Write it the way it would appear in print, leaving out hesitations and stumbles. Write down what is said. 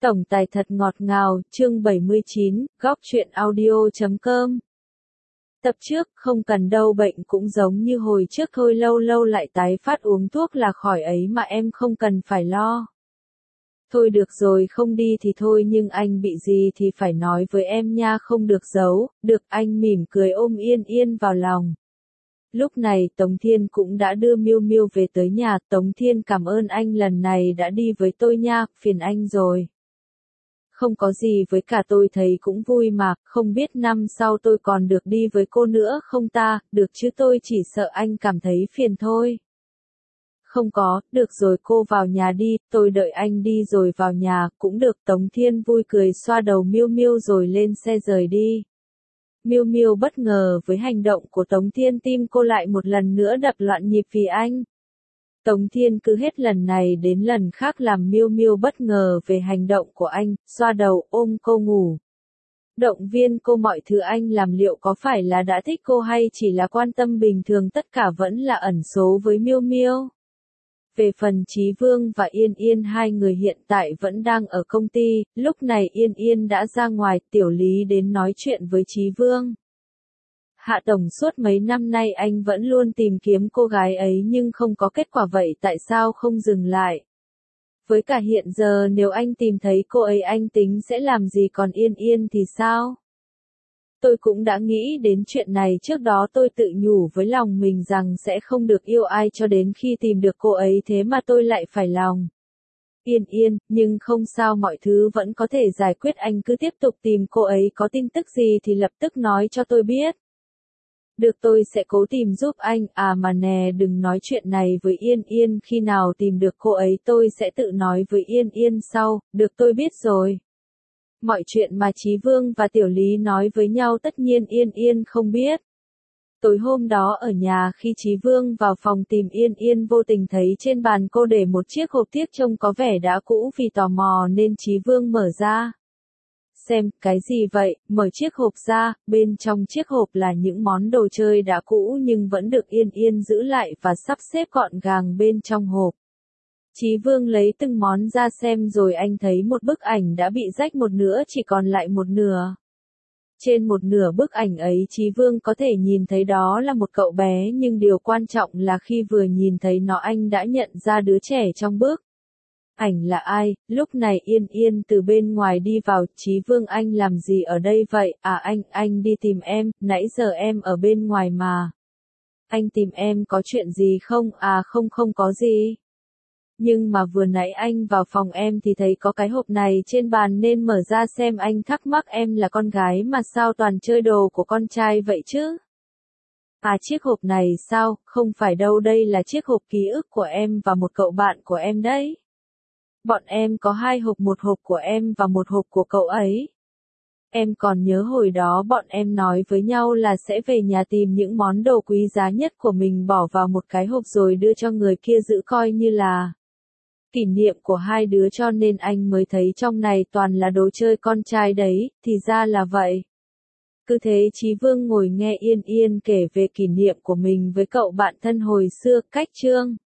Tổng tài thật ngọt ngào, chương 79, góc truyện audio.com. Tập trước, không cần đâu, bệnh cũng giống như hồi trước thôi, lâu lâu lại tái phát, uống thuốc là khỏi ấy mà, em không cần phải lo. Thôi được rồi, không đi thì thôi, nhưng anh bị gì thì phải nói với em nha, không được giấu. Được, anh mỉm cười ôm Yên Yên vào lòng. Lúc này Tống Thiên cũng đã đưa Miêu Miêu về tới nhà. Tống Thiên cảm ơn anh lần này đã đi với tôi nha, phiền anh rồi. Không có gì, với cả tôi thấy cũng vui mà, không biết năm sau tôi còn được đi với cô nữa không ta, được chứ, tôi chỉ sợ anh cảm thấy phiền thôi. Không có, được rồi, cô vào nhà đi, tôi đợi anh đi rồi vào nhà, cũng được. Tống Thiên vui cười xoa đầu Miêu Miêu rồi lên xe rời đi. Miêu Miêu bất ngờ với hành động của Tống Thiên, tim cô lại một lần nữa đập loạn nhịp vì anh. Tống Thiên cứ hết lần này đến lần khác làm Miêu Miêu bất ngờ về hành động của anh, xoa đầu, ôm cô ngủ. Động viên cô mọi thứ anh làm, liệu có phải là đã thích cô hay chỉ là quan tâm bình thường, tất cả vẫn là ẩn số với Miêu Miêu. Về phần Chí Vương và Yên Yên, hai người hiện tại vẫn đang ở công ty, lúc này Yên Yên đã ra ngoài, Tiểu Lý đến nói chuyện với Chí Vương. Hạ Tổng, suốt mấy năm nay anh vẫn luôn tìm kiếm cô gái ấy nhưng không có kết quả, vậy tại sao không dừng lại? Với cả hiện giờ nếu anh tìm thấy cô ấy anh tính sẽ làm gì, còn Yên Yên thì sao? Tôi cũng đã nghĩ đến chuyện này trước đó, tôi tự nhủ với lòng mình rằng sẽ không được yêu ai cho đến khi tìm được cô ấy, thế mà tôi lại phải lòng. Yên Yên, nhưng không sao, mọi thứ vẫn có thể giải quyết, anh cứ tiếp tục tìm cô ấy, có tin tức gì thì lập tức nói cho tôi biết. Được, tôi sẽ cố tìm giúp anh. À mà nè, đừng nói chuyện này với Yên Yên, khi nào tìm được cô ấy tôi sẽ tự nói với Yên Yên sau. Được, tôi biết rồi. Mọi chuyện mà Chí Vương và Tiểu Lý nói với nhau tất nhiên Yên Yên không biết. Tối hôm đó ở nhà, khi Chí Vương vào phòng tìm Yên Yên, vô tình thấy trên bàn cô để một chiếc hộp tiếc trông có vẻ đã cũ, vì tò mò nên Chí Vương mở ra. Xem, cái gì vậy? Mở chiếc hộp ra, bên trong chiếc hộp là những món đồ chơi đã cũ nhưng vẫn được Yên Yên giữ lại và sắp xếp gọn gàng bên trong hộp. Chí Vương lấy từng món ra xem rồi anh thấy một bức ảnh đã bị rách một nửa, chỉ còn lại một nửa. Trên một nửa bức ảnh ấy Chí Vương có thể nhìn thấy đó là một cậu bé, nhưng điều quan trọng là khi vừa nhìn thấy nó anh đã nhận ra đứa trẻ trong bức ảnh là ai. Lúc này Yên Yên từ bên ngoài đi vào. Chí Vương, anh làm gì ở đây vậy? À anh đi tìm em, nãy giờ em ở bên ngoài mà. Anh tìm em có chuyện gì không? À không có gì. Nhưng mà vừa nãy anh vào phòng em thì thấy có cái hộp này trên bàn nên mở ra xem, anh thắc mắc em là con gái mà sao toàn chơi đồ của con trai vậy chứ? À, chiếc hộp này sao? Không phải đâu, đây là chiếc hộp ký ức của em và một cậu bạn của em đấy. Bọn em có hai hộp, một hộp của em và một hộp của cậu ấy. Em còn nhớ hồi đó bọn em nói với nhau là sẽ về nhà tìm những món đồ quý giá nhất của mình bỏ vào một cái hộp rồi đưa cho người kia giữ, coi như là kỷ niệm của hai đứa, cho nên anh mới thấy trong này toàn là đồ chơi con trai đấy, thì ra là vậy. Cứ thế Chí Vương ngồi nghe Yên Yên kể về kỷ niệm của mình với cậu bạn thân hồi xưa. Cách chương